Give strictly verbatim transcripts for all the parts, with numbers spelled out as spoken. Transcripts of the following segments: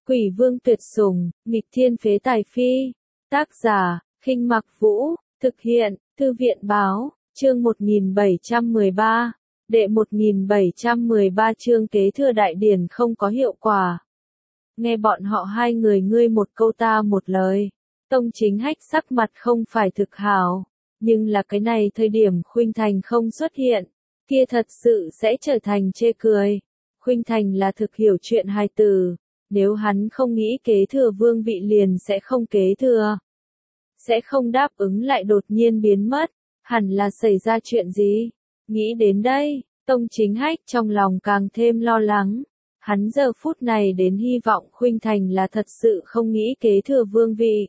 Quỷ vương tuyệt sủng, nghịch thiên phế tài phi. Tác giả, Khinh Mặc Vũ, thực hiện, Thư viện báo, chương một nghìn bảy trăm mười ba. Đệ một nghìn bảy trăm mười ba chương kế thừa đại điển không có hiệu quả. Nghe bọn họ hai người ngươi một câu ta một lời. Tông Chính Hách sắc mặt không phải thực hảo, nhưng là cái này thời điểm Khuynh Thành không xuất hiện, kia thật sự sẽ trở thành chê cười. Khuynh Thành là thực hiểu chuyện hài tử, nếu hắn không nghĩ kế thừa vương vị liền sẽ không kế thừa. Sẽ không đáp ứng lại đột nhiên biến mất, hẳn là xảy ra chuyện gì? Nghĩ đến đây, Tông Chính Hách trong lòng càng thêm lo lắng. Hắn giờ phút này đến hy vọng Khuynh Thành là thật sự không nghĩ kế thừa vương vị,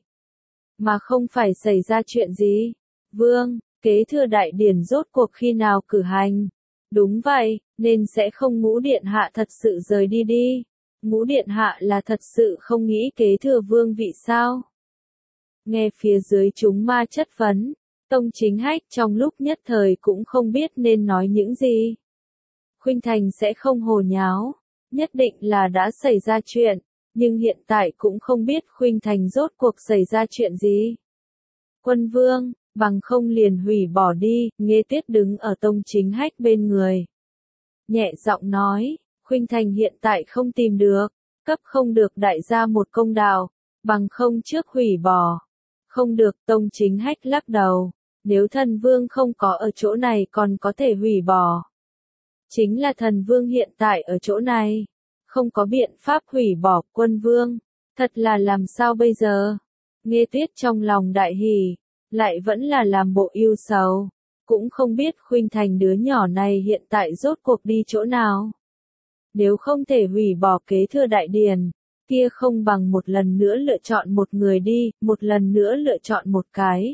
mà không phải xảy ra chuyện gì. Vương, kế thừa đại điển rốt cuộc khi nào cử hành? Đúng vậy, nên sẽ không Ngũ Điện Hạ thật sự rời đi đi. Ngũ Điện Hạ là thật sự không nghĩ kế thừa vương vị sao? Nghe phía dưới chúng ma chất vấn, Tông Chính Hách trong lúc nhất thời cũng không biết nên nói những gì. Khuynh Thành sẽ không hồ nháo, nhất định là đã xảy ra chuyện, nhưng hiện tại cũng không biết Khuynh Thành rốt cuộc xảy ra chuyện gì. Quân vương, bằng không liền hủy bỏ đi, Nghê Tuyết đứng ở Tông Chính Hách bên người. Nhẹ giọng nói, Khuynh Thành hiện tại không tìm được, cấp không được đại gia một công đạo, bằng không trước hủy bỏ. Không được, Tông Chính Hách lắc đầu, nếu thần vương không có ở chỗ này còn có thể hủy bỏ. Chính là thần vương hiện tại ở chỗ này, không có biện pháp hủy bỏ. Quân vương, thật là làm sao bây giờ? Nghê Tuyết trong lòng đại hỉ, lại vẫn là làm bộ yêu sầu, cũng không biết Khuynh Thành đứa nhỏ này hiện tại rốt cuộc đi chỗ nào. Nếu không thể hủy bỏ kế thừa đại điển, kia không bằng một lần nữa lựa chọn một người đi, một lần nữa lựa chọn một cái.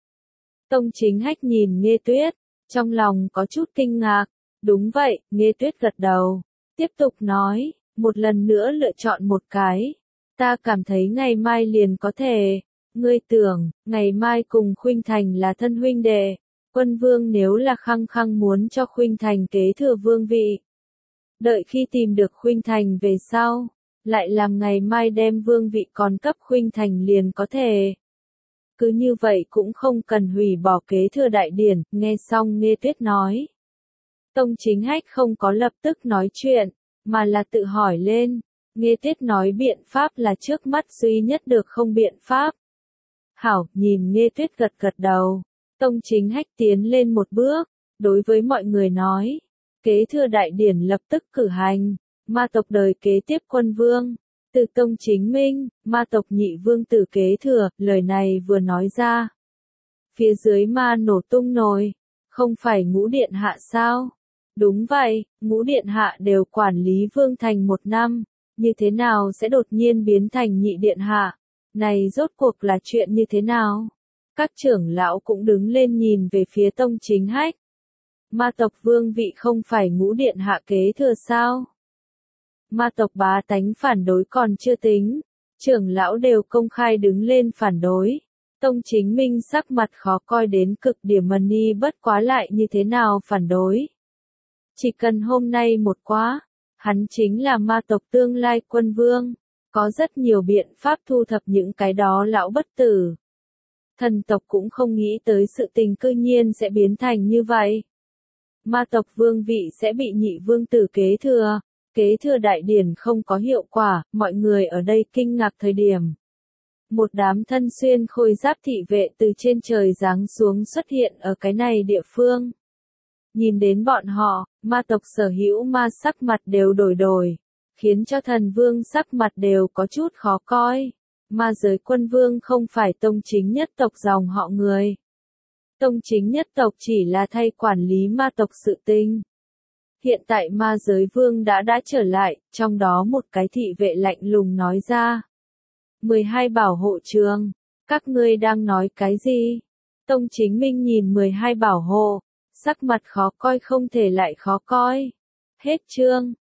Tông Chính Hách nhìn Nghê Tuyết, trong lòng có chút kinh ngạc. Đúng vậy, Nghê Tuyết gật đầu, tiếp tục nói, một lần nữa lựa chọn một cái. Ta cảm thấy ngày mai liền có thể. Ngươi tưởng, ngày mai cùng Khuynh Thành là thân huynh đệ. Quân vương nếu là khăng khăng muốn cho Khuynh Thành kế thừa vương vị, đợi khi tìm được Khuynh Thành về sau, lại làm ngày mai đem vương vị còn cấp Khuynh Thành liền có thể. Cứ như vậy cũng không cần hủy bỏ kế thừa đại điển. Nghe xong Nghê Tuyết nói, Tông Chính Hách không có lập tức nói chuyện, mà là tự hỏi lên. Nghê Tuyết nói biện pháp là trước mắt duy nhất được không biện pháp. Hảo, nhìn Nghê Tuyết gật gật đầu, Tông Chính Hách tiến lên một bước, đối với mọi người nói, kế thừa đại điển lập tức cử hành, ma tộc đời kế tiếp quân vương, từ Tông Chính Minh, ma tộc nhị vương tử kế thừa. Lời này vừa nói ra, phía dưới ma nổ tung nồi, không phải Ngũ Điện Hạ sao? Đúng vậy, Ngũ Điện Hạ đều quản lý Vương Thành một năm, như thế nào sẽ đột nhiên biến thành nhị điện hạ? Này rốt cuộc là chuyện như thế nào? Các trưởng lão cũng đứng lên nhìn về phía Tông Chính Hách. Ma tộc vương vị không phải Ngũ Điện Hạ kế thừa sao? Ma tộc bá tánh phản đối còn chưa tính, trưởng lão đều công khai đứng lên phản đối. Tông Chính Minh sắc mặt khó coi đến cực điểm, Mani bất quá lại như thế nào phản đối? Chỉ cần hôm nay một quá, hắn chính là ma tộc tương lai quân vương, có rất nhiều biện pháp thu thập những cái đó lão bất tử. Thần tộc cũng không nghĩ tới sự tình cư nhiên sẽ biến thành như vậy. Ma tộc vương vị sẽ bị nhị vương tử kế thừa, kế thừa đại điển không có hiệu quả. Mọi người ở đây kinh ngạc thời điểm, một đám thân xuyên khôi giáp thị vệ từ trên trời giáng xuống xuất hiện ở cái này địa phương. Nhìn đến bọn họ, ma tộc sở hữu ma sắc mặt đều đổi đổi, khiến cho thần vương sắc mặt đều có chút khó coi. Ma giới quân vương không phải Tông Chính nhất tộc dòng họ người. Tông Chính nhất tộc chỉ là thay quản lý ma tộc sự tình. Hiện tại ma giới vương đã đã trở lại, trong đó một cái thị vệ lạnh lùng nói ra. mười hai bảo hộ trường, các ngươi đang nói cái gì? Tông Chính Minh nhìn mười hai bảo hộ, sắc mặt khó coi không thể lại khó coi. Hết chương.